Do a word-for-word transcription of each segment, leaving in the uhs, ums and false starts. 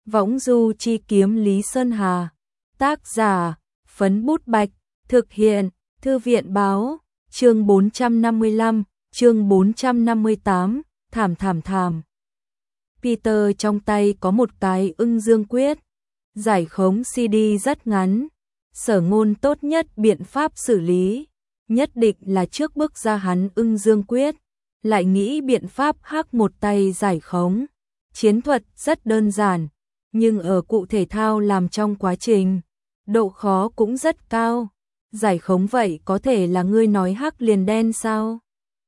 Võng du chi kiếm Lý Sơn Hà. Tác giả, Phấn Bút Bạch. Thực hiện, Thư viện Báo. Chương bốn trăm năm mươi lăm, chương bốn trăm năm mươi tám, thảm thảm thảm. Peter trong tay có một cái ưng dương quyết. Giải khống xê đê rất ngắn. Sở Ngôn tốt nhất biện pháp xử lý, nhất định là trước bước ra hắn ưng dương quyết, lại nghĩ biện pháp hack một tay giải khống. Chiến thuật rất đơn giản, nhưng ở cụ thể thao làm trong quá trình, độ khó cũng rất cao. Giải khống vậy có thể là ngươi nói hack liền đen sao?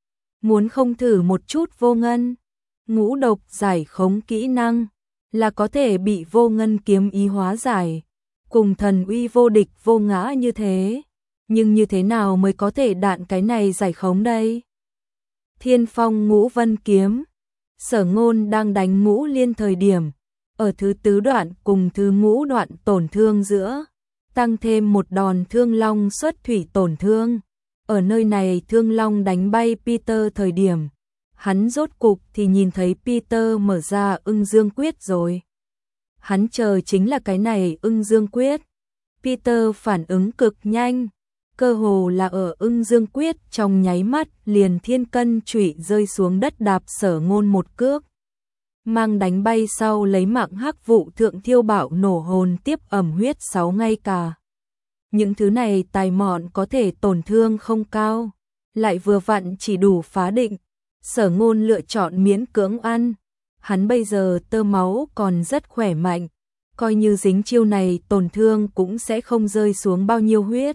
Muốn không thử một chút vô ngân, ngũ độc giải khống kỹ năng, là có thể bị vô ngân kiếm ý hóa giải, cùng thần uy vô địch vô ngã như thế. Nhưng như thế nào mới có thể đạn cái này giải khống đây? Thiên phong ngũ vân kiếm. Sở Ngôn đang đánh ngũ liên thời điểm, ở thứ tứ đoạn cùng thứ ngũ đoạn tổn thương giữa, tăng thêm một đòn thương long xuất thủy tổn thương. Ở nơi này thương long đánh bay Peter thời điểm, hắn rốt cục thì nhìn thấy Peter mở ra ưng dương quyết rồi. Hắn chờ chính là cái này ưng dương quyết. Peter phản ứng cực nhanh, cơ hồ là ở ưng dương quyết trong nháy mắt liền thiên cân chủy rơi xuống đất đạp Sở Ngôn một cước. Mang đánh bay sau lấy mạng hắc vụ thượng thiêu bạo nổ hồn tiếp ẩm huyết sáu ngay cả. Những thứ này tài mọn có thể tổn thương không cao, lại vừa vặn chỉ đủ phá định. Sở Ngôn lựa chọn miễn cưỡng ăn. Hắn bây giờ tơ máu còn rất khỏe mạnh, coi như dính chiêu này tổn thương cũng sẽ không rơi xuống bao nhiêu huyết.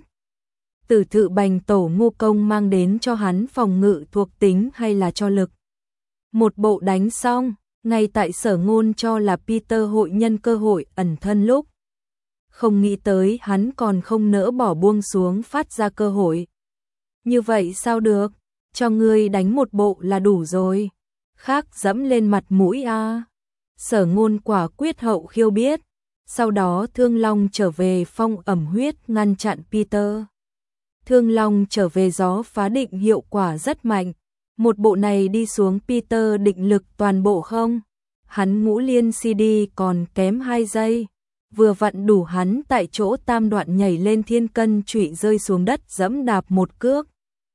Tử Thự Bành Tổ Ngu Công mang đến cho hắn phòng ngự thuộc tính hay là cho lực. Một bộ đánh xong, ngay tại Sở Ngôn cho là Peter hội nhân cơ hội ẩn thân lúc, không nghĩ tới hắn còn không nỡ bỏ buông xuống phát ra cơ hội. Như vậy sao được, cho ngươi đánh một bộ là đủ rồi, khác dẫm lên mặt mũi a. À. Sở Ngôn quả quyết hậu khiêu biết, sau đó Thương Long trở về phong ẩm huyết ngăn chặn Peter. Thương Long trở về gió phá định hiệu quả rất mạnh. Một bộ này đi xuống Peter định lực toàn bộ không? Hắn ngũ liên xê đê còn kém hai giây. Vừa vặn đủ hắn tại chỗ tam đoạn nhảy lên thiên cân chủy rơi xuống đất dẫm đạp một cước.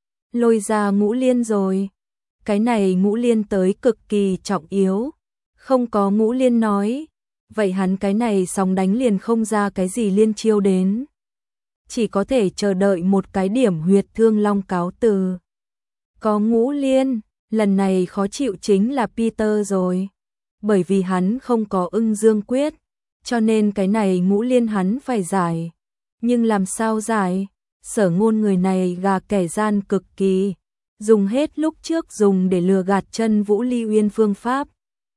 Lôi ra ngũ liên rồi. Cái này ngũ liên tới cực kỳ trọng yếu. Không có ngũ liên nói. Vậy hắn cái này sóng đánh liền không ra cái gì liên chiêu đến. Chỉ có thể chờ đợi một cái điểm huyệt Thương Long cáo từ. Có ngũ liên, lần này khó chịu chính là Peter rồi. Bởi vì hắn không có ưng dương quyết, cho nên cái này ngũ liên hắn phải giải. Nhưng làm sao giải? Sở Ngôn người này gà kẻ gian cực kỳ, dùng hết lúc trước dùng để lừa gạt chân Vũ Ly Uyên phương pháp.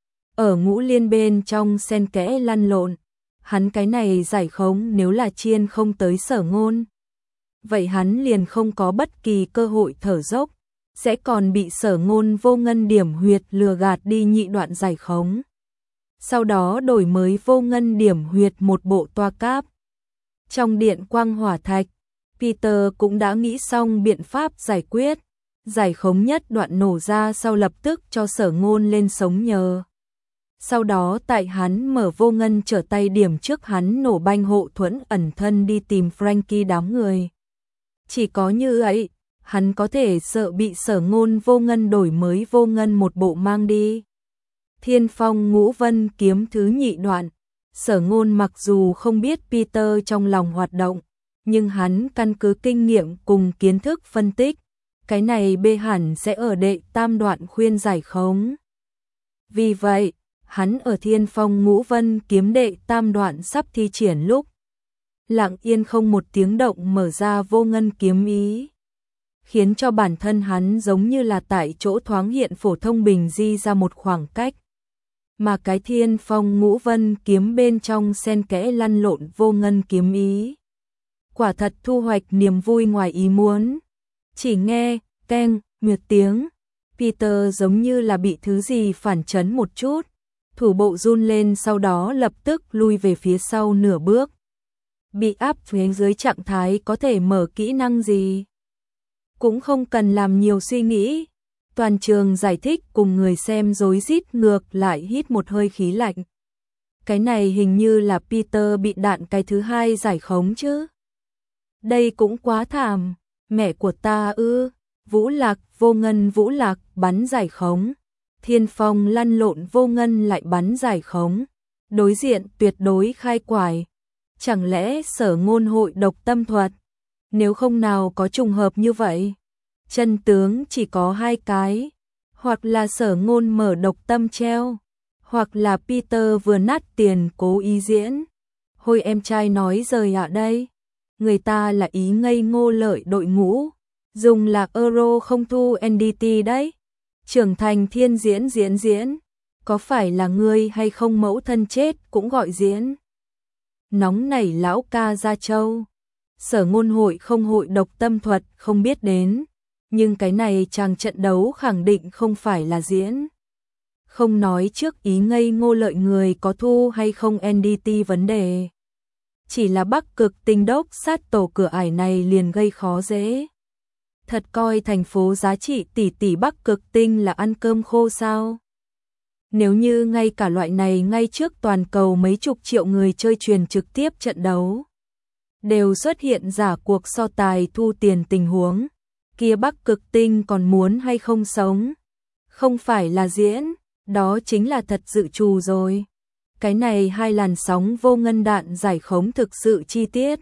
Ở ngũ liên bên trong xen kẽ lăn lộn, hắn cái này giải khống nếu là chiên không tới Sở Ngôn, vậy hắn liền không có bất kỳ cơ hội thở dốc, sẽ còn bị Sở Ngôn vô ngân điểm huyệt lừa gạt đi nhị đoạn giải khống. Sau đó đổi mới vô ngân điểm huyệt một bộ toa cáp. Trong điện quang hỏa thạch, Peter cũng đã nghĩ xong biện pháp giải quyết. Giải khống nhất đoạn nổ ra sau lập tức cho Sở Ngôn lên sống nhờ. Sau đó tại hắn mở vô ngân trở tay điểm trước hắn nổ banh hộ thuẫn ẩn thân đi tìm Frankie đám người. Chỉ có như vậy, hắn có thể sợ bị Sở Ngôn vô ngân đổi mới vô ngân một bộ mang đi. Thiên phong ngũ vân kiếm thứ nhị đoạn. Sở Ngôn mặc dù không biết Peter trong lòng hoạt động, nhưng hắn căn cứ kinh nghiệm cùng kiến thức phân tích, cái này bê hẳn sẽ ở đệ tam đoạn khuyên giải khống. Vì vậy, hắn ở thiên phong ngũ vân kiếm đệ tam đoạn sắp thi triển lúc, lặng yên không một tiếng động mở ra vô ngân kiếm ý, khiến cho bản thân hắn giống như là tại chỗ thoáng hiện phổ thông bình di ra một khoảng cách. Mà cái thiên phong ngũ vân kiếm bên trong xen kẽ lăn lộn vô ngân kiếm ý, quả thật thu hoạch niềm vui ngoài ý muốn. Chỉ nghe keng một tiếng, Peter giống như là bị thứ gì phản chấn một chút, thủ bộ run lên, sau đó lập tức lui về phía sau nửa bước. Bị áp phía dưới trạng thái có thể mở kỹ năng gì? Cũng không cần làm nhiều suy nghĩ. Toàn trường giải thích cùng người xem rối rít ngược lại hít một hơi khí lạnh. Cái này hình như là Peter bị đạn cái thứ hai giải khống chứ. Đây cũng quá thảm, mẹ của ta ư, Vũ Lạc, Vô Ngân Vũ Lạc bắn giải khống, Thiên Phong lăn lộn Vô Ngân lại bắn giải khống, đối diện tuyệt đối khai quải. Chẳng lẽ Sở Ngôn hội độc tâm thuật? Nếu không nào có trùng hợp như vậy. Chân tướng chỉ có hai cái, hoặc là Sở Ngôn mở độc tâm treo, hoặc là Peter vừa nát tiền cố ý diễn. Hồi em trai nói rời ạ đây. Người ta là ý ngây ngô lợi đội ngũ, dùng lạc euro không thu en đê tê đấy. Trưởng thành thiên diễn diễn diễn, có phải là ngươi hay không mẫu thân chết cũng gọi diễn. Nóng nảy lão ca Gia Châu. Sở Ngôn hội không hội độc tâm thuật không biết đến, nhưng cái này chàng trận đấu khẳng định không phải là diễn. Không nói trước ý ngây ngô lợi người có thu hay không en đê tê vấn đề. Chỉ là Bắc Cực Tinh đốc sát tổ cửa ải này liền gây khó dễ. Thật coi thành phố giá trị tỷ tỷ Bắc Cực Tinh là ăn cơm khô sao? Nếu như ngay cả loại này ngay trước toàn cầu mấy chục triệu người chơi truyền trực tiếp trận đấu, đều xuất hiện giả cuộc so tài thu tiền tình huống, kia Bắc Cực Tinh còn muốn hay không sống? Không phải là diễn, đó chính là thật dự trù rồi. Cái này hai làn sóng vô ngân đạn giải khống thực sự chi tiết.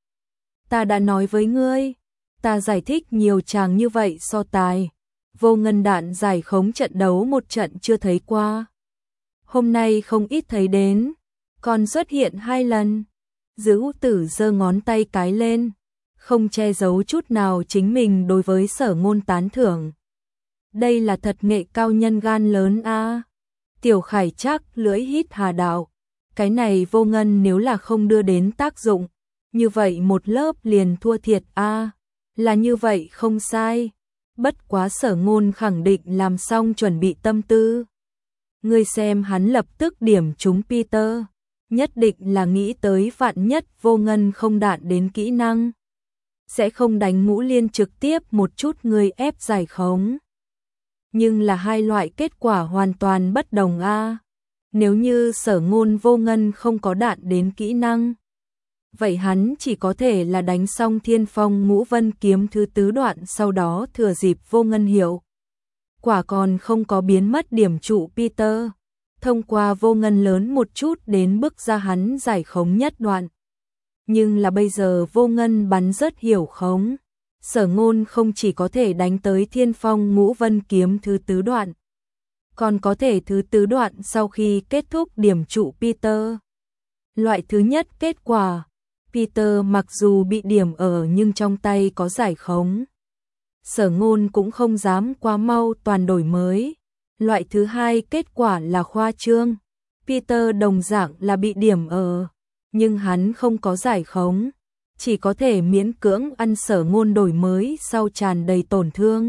Ta đã nói với ngươi, ta giải thích nhiều chàng như vậy so tài. Vô ngân đạn giải khống trận đấu một trận chưa thấy qua. Hôm nay không ít thấy đến, còn xuất hiện hai lần. Dữ tử giơ ngón tay cái lên, không che giấu chút nào chính mình đối với Sở Ngôn tán thưởng. Đây là thật nghệ cao nhân gan lớn a. À. Tiểu Khải Trác lưỡi hít hà đạo, cái này Vô Ngân nếu là không đưa đến tác dụng, như vậy một lớp liền thua thiệt a. À. Là như vậy không sai, bất quá Sở Ngôn khẳng định làm xong chuẩn bị tâm tư. Ngươi xem hắn lập tức điểm trúng Peter, nhất định là nghĩ tới vạn nhất Vô Ngân không đạn đến kỹ năng, sẽ không đánh ngũ liên trực tiếp một chút người ép giải khống. Nhưng là hai loại kết quả hoàn toàn bất đồng a. À. Nếu như Sở Ngôn Vô Ngân không có đạn đến kỹ năng, vậy hắn chỉ có thể là đánh xong Thiên Phong Ngũ Vân kiếm thứ tứ đoạn sau đó thừa dịp Vô Ngân hiệu quả còn không có biến mất điểm trụ Peter, thông qua Vô Ngân lớn một chút đến bức ra hắn giải khống nhất đoạn. Nhưng là bây giờ Vô Ngân bắn rất hiểu khống, Sở Ngôn không chỉ có thể đánh tới Thiên Phong Ngũ Vân kiếm thứ tứ đoạn, còn có thể thứ tứ đoạn sau khi kết thúc điểm trụ Peter. Loại thứ nhất kết quả, Peter mặc dù bị điểm ở nhưng trong tay có giải khống. Sở Ngôn cũng không dám quá mau toàn đổi mới. Loại thứ hai kết quả là khoa trương. Peter đồng dạng là bị điểm ở, nhưng hắn không có giải khống, chỉ có thể miễn cưỡng ăn Sở Ngôn đổi mới sau tràn đầy tổn thương.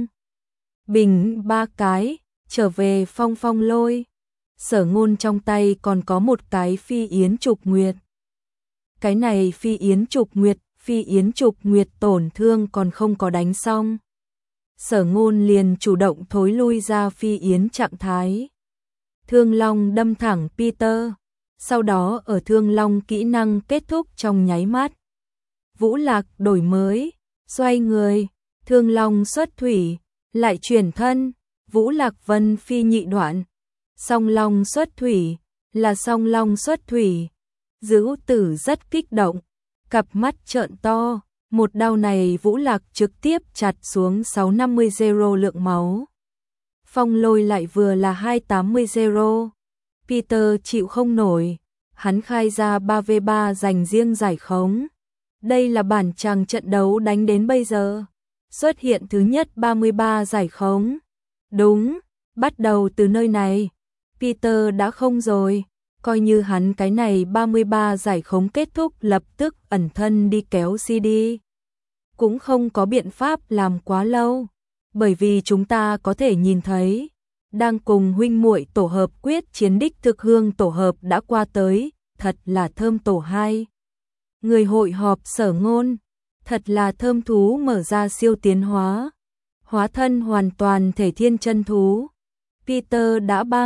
Bình ba cái, trở về Phong Phong Lôi. Sở Ngôn trong tay còn có một cái Phi Yến Trục Nguyệt. Cái này Phi Yến Trục Nguyệt, Phi Yến Trục Nguyệt tổn thương còn không có đánh xong. Sở Ngôn liền chủ động thối lui ra Phi Yến trạng thái. Thương Long đâm thẳng Peter, sau đó ở Thương Long kỹ năng kết thúc trong nháy mắt. Vũ Lạc đổi mới, xoay người, Thương Long xuất thủy, lại chuyển thân, Vũ Lạc Vân phi nhị đoạn. Song Long xuất thủy, là Song Long xuất thủy. Dữ tử rất kích động, cặp mắt trợn to, một đao này Vũ Lạc trực tiếp chặt xuống sáu trăm năm mươi zero lượng máu. Phong Lôi lại vừa là hai trăm tám mươi zero. Peter chịu không nổi, hắn khai ra ba vs ba dành riêng giải khống. Đây là bản chàng trận đấu đánh đến bây giờ. Xuất hiện thứ nhất ba mươi ba giải khống. Đúng, bắt đầu từ nơi này, Peter đã không rồi. Coi như hắn cái này ba mươi ba giải khống kết thúc lập tức ẩn thân đi kéo xê đê. Cũng không có biện pháp làm quá lâu, bởi vì chúng ta có thể nhìn thấy, đang cùng huynh muội tổ hợp quyết chiến đích thực hương tổ hợp đã qua tới, thật là thơm tổ hai. Người hội họp Sở Ngôn, thật là thơm thú mở ra siêu tiến hóa, hóa thân hoàn toàn thể thiên chân thú. Peter đã băng,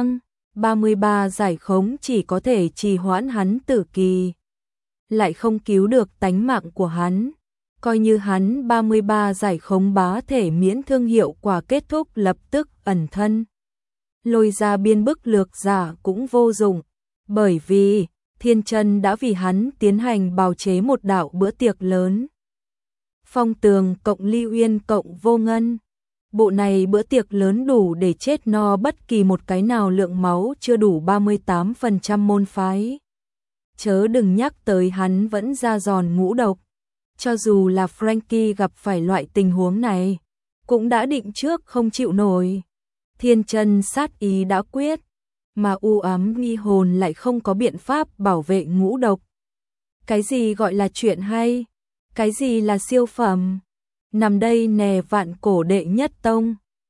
ba mươi ba giải khống chỉ có thể trì hoãn hắn tử kỳ, lại không cứu được tánh mạng của hắn. Coi như hắn ba mươi ba giải khống bá thể miễn thương hiệu quả kết thúc lập tức ẩn thân. Lôi ra biên bức lược giả cũng vô dụng, bởi vì Thiên Chân đã vì hắn tiến hành bào chế một đạo bữa tiệc lớn. Phong Tường cộng Ly Uyên cộng Vô Ngân. Bộ này bữa tiệc lớn đủ để chết no bất kỳ một cái nào lượng máu chưa đủ ba mươi tám phần trăm môn phái. Chớ đừng nhắc tới hắn vẫn ra giòn ngũ độc. Cho dù là Frankie gặp phải loại tình huống này, cũng đã định trước không chịu nổi. Thiên Chân sát ý đã quyết, mà u ám nghi hồn lại không có biện pháp bảo vệ ngũ độc. Cái gì gọi là chuyện hay? Cái gì là siêu phẩm? Nằm đây nè vạn cổ đệ nhất tông.